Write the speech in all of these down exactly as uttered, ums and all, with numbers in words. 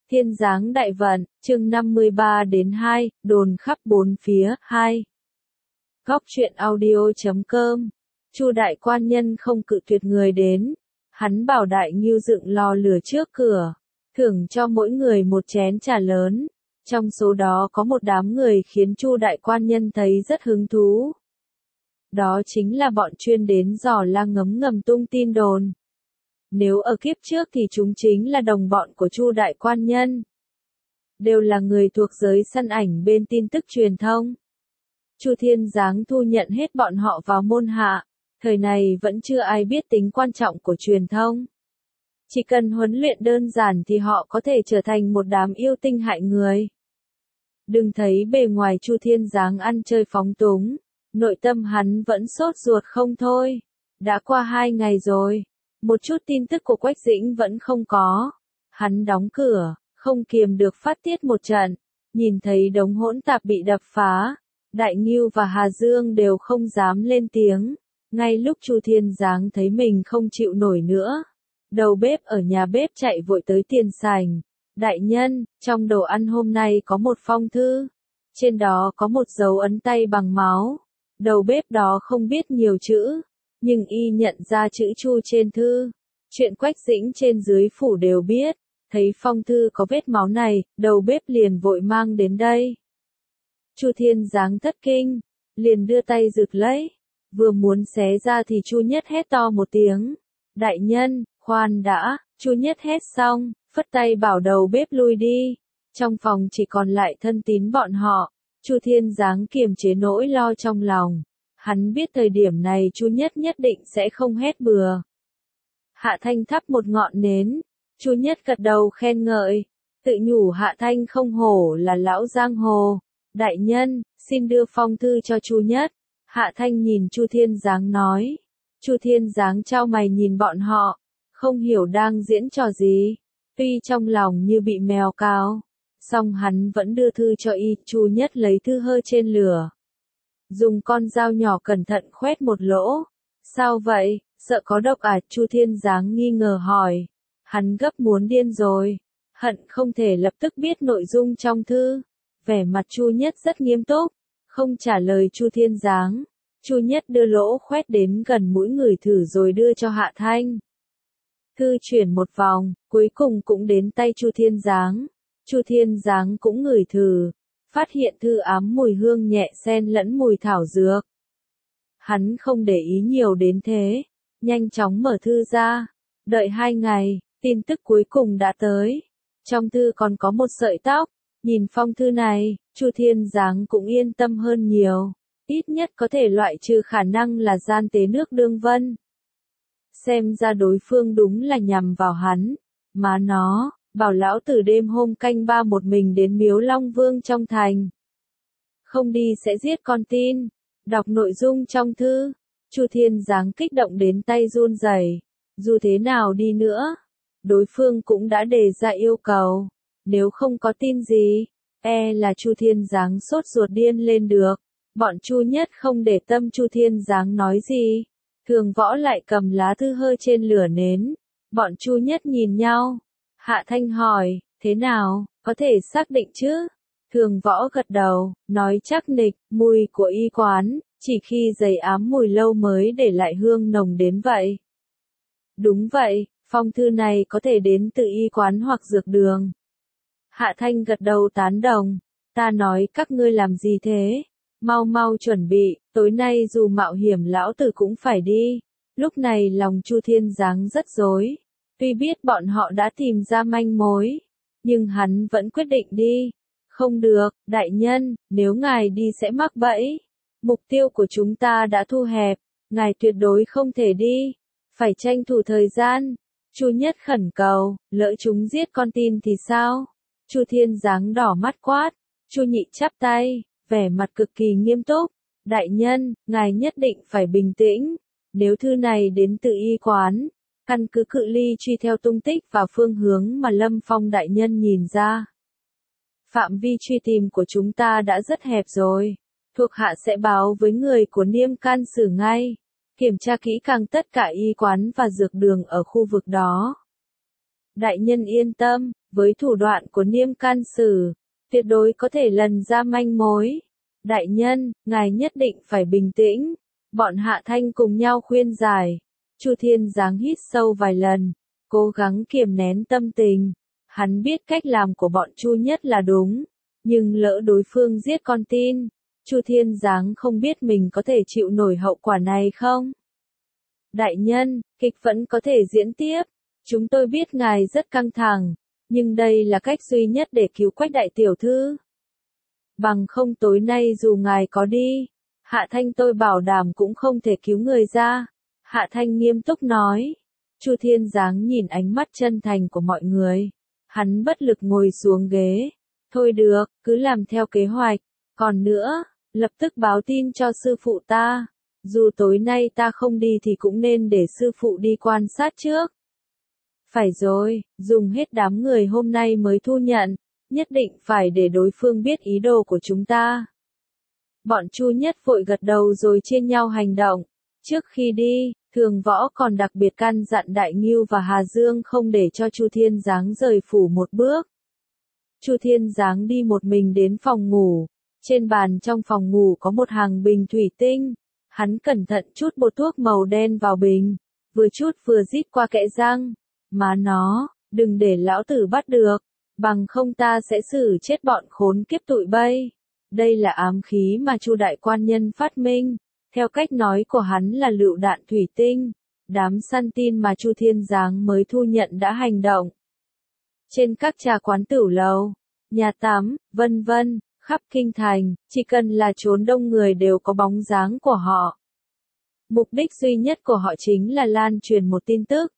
Thiên giáng đại vận, chương năm mươi ba đến hai, đồn khắp bốn phía, hai. Góc truyện audio chấm com. Chu đại quan nhân không cự tuyệt người đến, hắn bảo Đại Ngưu dựng lò lửa trước cửa, thưởng cho mỗi người một chén trà lớn. Trong số đó có một đám người khiến Chu đại quan nhân thấy rất hứng thú. Đó chính là bọn chuyên đến dò la ngấm ngầm tung tin đồn. Nếu ở kiếp trước thì chúng chính là đồng bọn của Chu đại quan nhân. Đều là người thuộc giới săn ảnh bên tin tức truyền thông. Chu Thiên Giáng thu nhận hết bọn họ vào môn hạ, thời này vẫn chưa ai biết tính quan trọng của truyền thông. Chỉ cần huấn luyện đơn giản thì họ có thể trở thành một đám yêu tinh hại người. Đừng thấy bề ngoài Chu Thiên Giáng ăn chơi phóng túng, nội tâm hắn vẫn sốt ruột không thôi. Đã qua hai ngày rồi, một chút tin tức của Quách Dĩnh vẫn không có. Hắn đóng cửa, không kiềm được phát tiết một trận, nhìn thấy đống hỗn tạp bị đập phá. Đại Ngưu và Hà Dương đều không dám lên tiếng. Ngay lúc Chu Thiên Giáng thấy mình không chịu nổi nữa, đầu bếp ở nhà bếp chạy vội tới tiền sảnh. Đại nhân, trong đồ ăn hôm nay có một phong thư. Trên đó có một dấu ấn tay bằng máu. Đầu bếp đó không biết nhiều chữ, nhưng y nhận ra chữ Chu trên thư. Chuyện Quách Dĩnh trên dưới phủ đều biết. Thấy phong thư có vết máu này, đầu bếp liền vội mang đến đây. Chu Thiên Giáng thất kinh, liền đưa tay rực lấy. Vừa muốn xé ra thì Chu Nhất hét to một tiếng. Đại nhân, khoan đã. Chu Nhất hét xong, phất tay bảo đầu bếp lui đi. Trong phòng chỉ còn lại thân tín bọn họ. Chu Thiên Giáng kiềm chế nỗi lo trong lòng. Hắn biết thời điểm này Chu Nhất nhất định sẽ không hét bừa. Hạ Thanh thắp một ngọn nến. Chu Nhất gật đầu khen ngợi. Tự nhủ Hạ Thanh không hổ là lão giang hồ. Đại nhân, xin đưa phong thư cho Chu Nhất. Hạ Thanh nhìn Chu Thiên Giáng nói. Chu Thiên Giáng chau mày nhìn bọn họ, không hiểu đang diễn trò gì. Tuy trong lòng như bị mèo cào, song hắn vẫn đưa thư cho y. Chu Nhất lấy thư hơi trên lửa, dùng con dao nhỏ cẩn thận khoét một lỗ. Sao vậy, sợ có độc à? Chu Thiên Giáng nghi ngờ hỏi. Hắn gấp muốn điên rồi, hận không thể lập tức biết nội dung trong thư. Vẻ mặt Chu Nhất rất nghiêm túc, không trả lời Chu Thiên Giáng. Chu Nhất đưa lỗ khoét đến gần mũi người thử rồi đưa cho Hạ Thanh. Thư chuyển một vòng, cuối cùng cũng đến tay Chu Thiên Giáng. Chu Thiên Giáng cũng ngửi thử, phát hiện thư ám mùi hương nhẹ xen lẫn mùi thảo dược. Hắn không để ý nhiều đến thế, nhanh chóng mở thư ra. Đợi hai ngày, tin tức cuối cùng đã tới. Trong thư còn có một sợi tóc. Nhìn phong thư này, Chu Thiên Giáng cũng yên tâm hơn nhiều. Ít nhất có thể loại trừ khả năng là gian tế nước Đương Vân. Xem ra đối phương đúng là nhằm vào hắn. Má nó, bảo lão tử đêm hôm canh ba một mình đến miếu Long Vương trong thành. Không đi sẽ giết con tin. Đọc nội dung trong thư, Chu Thiên Giáng kích động đến tay run rẩy. Dù thế nào đi nữa, đối phương cũng đã đề ra yêu cầu. Nếu không có tin gì, e là Chu Thiên Giáng sốt ruột điên lên được. Bọn Chu Nhất không để tâm Chu Thiên Giáng nói gì. Thường Võ lại cầm lá thư hơi trên lửa nến. Bọn Chu Nhất nhìn nhau. Hạ Thanh hỏi, thế nào, có thể xác định chứ? Thường Võ gật đầu, nói chắc nịch, mùi của y quán, chỉ khi giày ám mùi lâu mới để lại hương nồng đến vậy. Đúng vậy, phong thư này có thể đến từ y quán hoặc dược đường. Hạ Thanh gật đầu tán đồng. Ta nói các ngươi làm gì thế? Mau mau chuẩn bị, tối nay dù mạo hiểm lão tử cũng phải đi. Lúc này lòng Chu Thiên Giáng rất rối. Tuy biết bọn họ đã tìm ra manh mối, nhưng hắn vẫn quyết định đi. Không được, đại nhân, nếu ngài đi sẽ mắc bẫy. Mục tiêu của chúng ta đã thu hẹp, ngài tuyệt đối không thể đi. Phải tranh thủ thời gian. Chu Nhất khẩn cầu, lỡ chúng giết con tin thì sao? Chu Thiên Giáng đỏ mắt quát. Chu Nhị chắp tay, vẻ mặt cực kỳ nghiêm túc. Đại nhân, ngài nhất định phải bình tĩnh. Nếu thư này đến từ y quán, căn cứ cự ly truy theo tung tích và phương hướng mà Lâm Phong đại nhân nhìn ra. Phạm vi truy tìm của chúng ta đã rất hẹp rồi. Thuộc hạ sẽ báo với người của Niêm Can Sử ngay. Kiểm tra kỹ càng tất cả y quán và dược đường ở khu vực đó. Đại nhân yên tâm, Với thủ đoạn của Niêm Can Sử, tuyệt đối có thể lần ra manh mối. Đại nhân, ngài nhất định phải bình tĩnh. Bọn Hạ Thanh cùng nhau khuyên giải. Chu Thiên Giáng hít sâu vài lần, cố gắng kiềm nén tâm tình. Hắn biết cách làm của bọn Chu Nhất là đúng, nhưng lỡ đối phương giết con tin, Chu Thiên Giáng không biết mình có thể chịu nổi hậu quả này không? Đại nhân, kịch vẫn có thể diễn tiếp. Chúng tôi biết ngài rất căng thẳng, nhưng đây là cách duy nhất để cứu Quách đại tiểu thư. Bằng không tối nay dù ngài có đi, Hạ Thanh tôi bảo đảm cũng không thể cứu người ra. Hạ Thanh nghiêm túc nói. Chu Thiên Giáng nhìn ánh mắt chân thành của mọi người. Hắn bất lực ngồi xuống ghế. Thôi được, cứ làm theo kế hoạch. Còn nữa, lập tức báo tin cho sư phụ ta. Dù tối nay ta không đi thì cũng nên để sư phụ đi quan sát trước. Phải rồi, dùng hết đám người hôm nay mới thu nhận. Nhất định phải để đối phương biết ý đồ của chúng ta. Bọn Chu Nhất vội gật đầu rồi chia nhau hành động. Trước khi đi, Thường Võ còn đặc biệt căn dặn Đại Ngưu và Hà Dương không để cho Chu Thiên Giáng rời phủ một bước. Chu Thiên Giáng đi một mình đến phòng ngủ. Trên bàn trong phòng ngủ có một hàng bình thủy tinh. Hắn cẩn thận chút bột thuốc màu đen vào bình, vừa chút vừa rít qua kẽ răng. Má nó, đừng để lão tử bắt được, bằng không ta sẽ xử chết bọn khốn kiếp tụi bay. Đây là ám khí mà Chu đại quan nhân phát minh, theo cách nói của hắn là lựu đạn thủy tinh. Đám săn tin mà Chu Thiên Giáng mới thu nhận đã hành động. Trên các trà quán tửu lầu, nhà tắm, vân vân, khắp kinh thành, chỉ cần là chốn đông người đều có bóng dáng của họ. Mục đích duy nhất của họ chính là lan truyền một tin tức.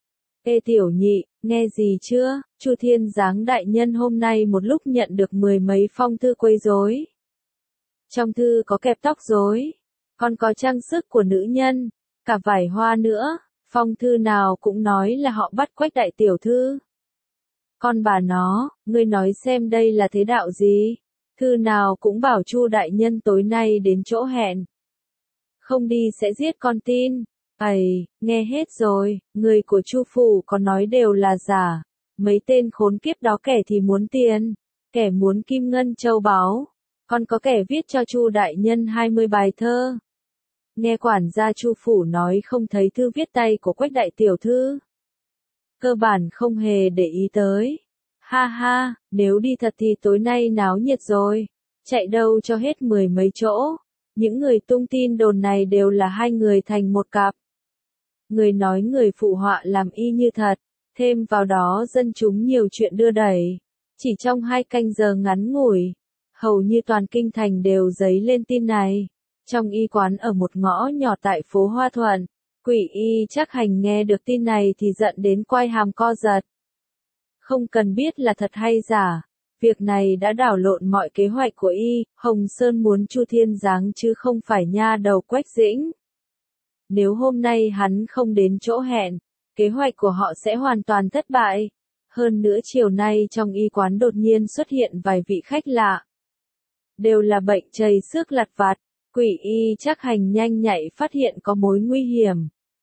Ê tiểu nhị, nghe gì chưa? Chu Thiên Giáng đại nhân hôm nay một lúc nhận được mười mấy phong thư quấy rối. Trong thư có kẹp tóc rối, còn có trang sức của nữ nhân, cả vải hoa nữa. Phong thư nào cũng nói là họ bắt Quách đại tiểu thư. Con bà nó, ngươi nói xem đây là thế đạo gì? Thư nào cũng bảo Chu đại nhân tối nay đến chỗ hẹn. Không đi sẽ giết con tin. Ây, nghe hết rồi, người của Chu phủ có nói đều là giả. Mấy tên khốn kiếp đó kẻ thì muốn tiền, kẻ muốn kim ngân châu báu, còn có kẻ viết cho Chu đại nhân hai mươi bài thơ. Nghe quản gia Chu phủ nói không thấy thư viết tay của Quách đại tiểu thư. Cơ bản không hề để ý tới. Ha ha, nếu đi thật thì tối nay náo nhiệt rồi. Chạy đâu cho hết mười mấy chỗ. Những người tung tin đồn này đều là hai người thành một cặp. Người nói người phụ họa làm y như thật. Thêm vào đó dân chúng nhiều chuyện đưa đẩy. Chỉ trong hai canh giờ ngắn ngủi, hầu như toàn kinh thành đều dấy lên tin này. Trong y quán ở một ngõ nhỏ tại phố Hoa Thuận, Quỷ Y Trác Hành nghe được tin này thì giận đến quai hàm co giật. Không cần biết là thật hay giả, việc này đã đảo lộn mọi kế hoạch của y. Hồng Sơn muốn Chu Thiên Giáng chứ không phải nha đầu Quách Dĩnh. Nếu hôm nay hắn không đến chỗ hẹn, kế hoạch của họ sẽ hoàn toàn thất bại. Hơn nữa chiều nay trong y quán đột nhiên xuất hiện vài vị khách lạ. Đều là bệnh chầy xước lặt vặt. Quỷ Y Trác Hành nhanh nhạy phát hiện có mối nguy hiểm.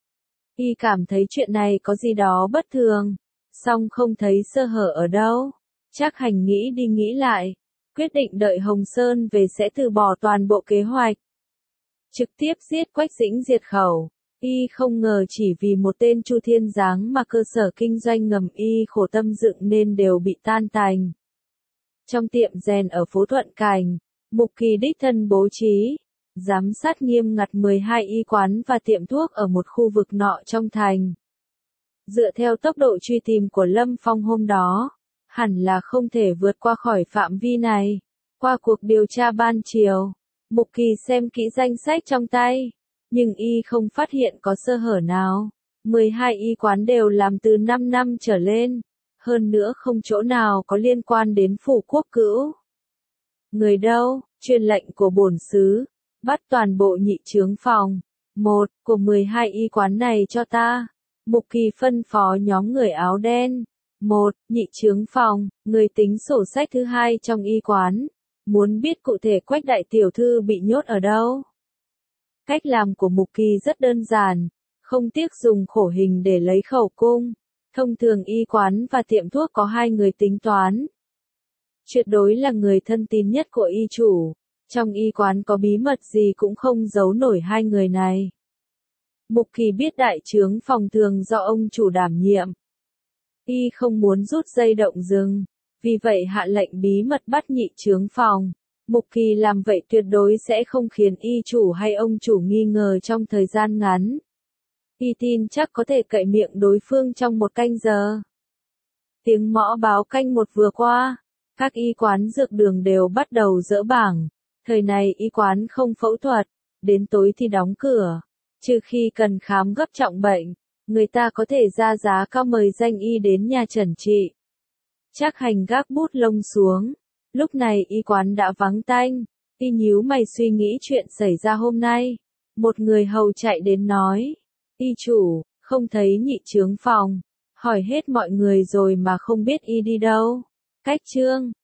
Y cảm thấy chuyện này có gì đó bất thường, song không thấy sơ hở ở đâu. Trác Hành nghĩ đi nghĩ lại, quyết định đợi Hồng Sơn về sẽ từ bỏ toàn bộ kế hoạch. Trực tiếp giết Quách Dĩnh diệt khẩu. Y không ngờ chỉ vì một tên Chu Thiên Giáng mà cơ sở kinh doanh ngầm Y khổ tâm dựng nên đều bị tan tành. Trong tiệm rèn ở phố Thuận Cảnh, Mục Kỳ đích thân bố trí, giám sát nghiêm ngặt mười hai y quán và tiệm thuốc ở một khu vực nọ trong thành. Dựa theo tốc độ truy tìm của Lâm Phong hôm đó, hẳn là không thể vượt qua khỏi phạm vi này. Qua cuộc điều tra ban chiều, Mục Kỳ xem kỹ danh sách trong tay, nhưng y không phát hiện có sơ hở nào. mười hai y quán đều làm từ năm năm trở lên, hơn nữa không chỗ nào có liên quan đến phủ quốc cữu. Người đâu? Truyền lệnh của bổn xứ, bắt toàn bộ nhị chướng phòng, một, của mười hai y quán này cho ta. Mục Kỳ phân phó nhóm người áo đen. Một, nhị chướng phòng, người tính sổ sách thứ hai trong y quán. Muốn biết cụ thể Quách đại tiểu thư bị nhốt ở đâu? Cách làm của Mục Kỳ rất đơn giản, không tiếc dùng khổ hình để lấy khẩu cung. Thông thường y quán và tiệm thuốc có hai người tính toán. Tuyệt đối là người thân tín nhất của y chủ. Trong y quán có bí mật gì cũng không giấu nổi hai người này. Mục Kỳ biết đại trướng phòng thường do ông chủ đảm nhiệm. Y không muốn rút dây động rừng, vì vậy hạ lệnh bí mật bắt nhị trướng phòng. Mục Kỳ làm vậy tuyệt đối sẽ không khiến y chủ hay ông chủ nghi ngờ trong thời gian ngắn. Y tin chắc có thể cậy miệng đối phương trong một canh giờ. Tiếng mõ báo canh một vừa qua, các y quán dược đường đều bắt đầu dỡ bảng. Thời này y quán không phẫu thuật, đến tối thì đóng cửa. Trừ khi cần khám gấp trọng bệnh, người ta có thể ra giá cao mời danh y đến nhà chẩn trị. Trác Hành gác bút lông xuống. Lúc này y quán đã vắng tanh. Y nhíu mày suy nghĩ chuyện xảy ra hôm nay. Một người hầu chạy đến nói. Y chủ, không thấy nhị trướng phòng. Hỏi hết mọi người rồi mà không biết y đi đâu. Cách trương.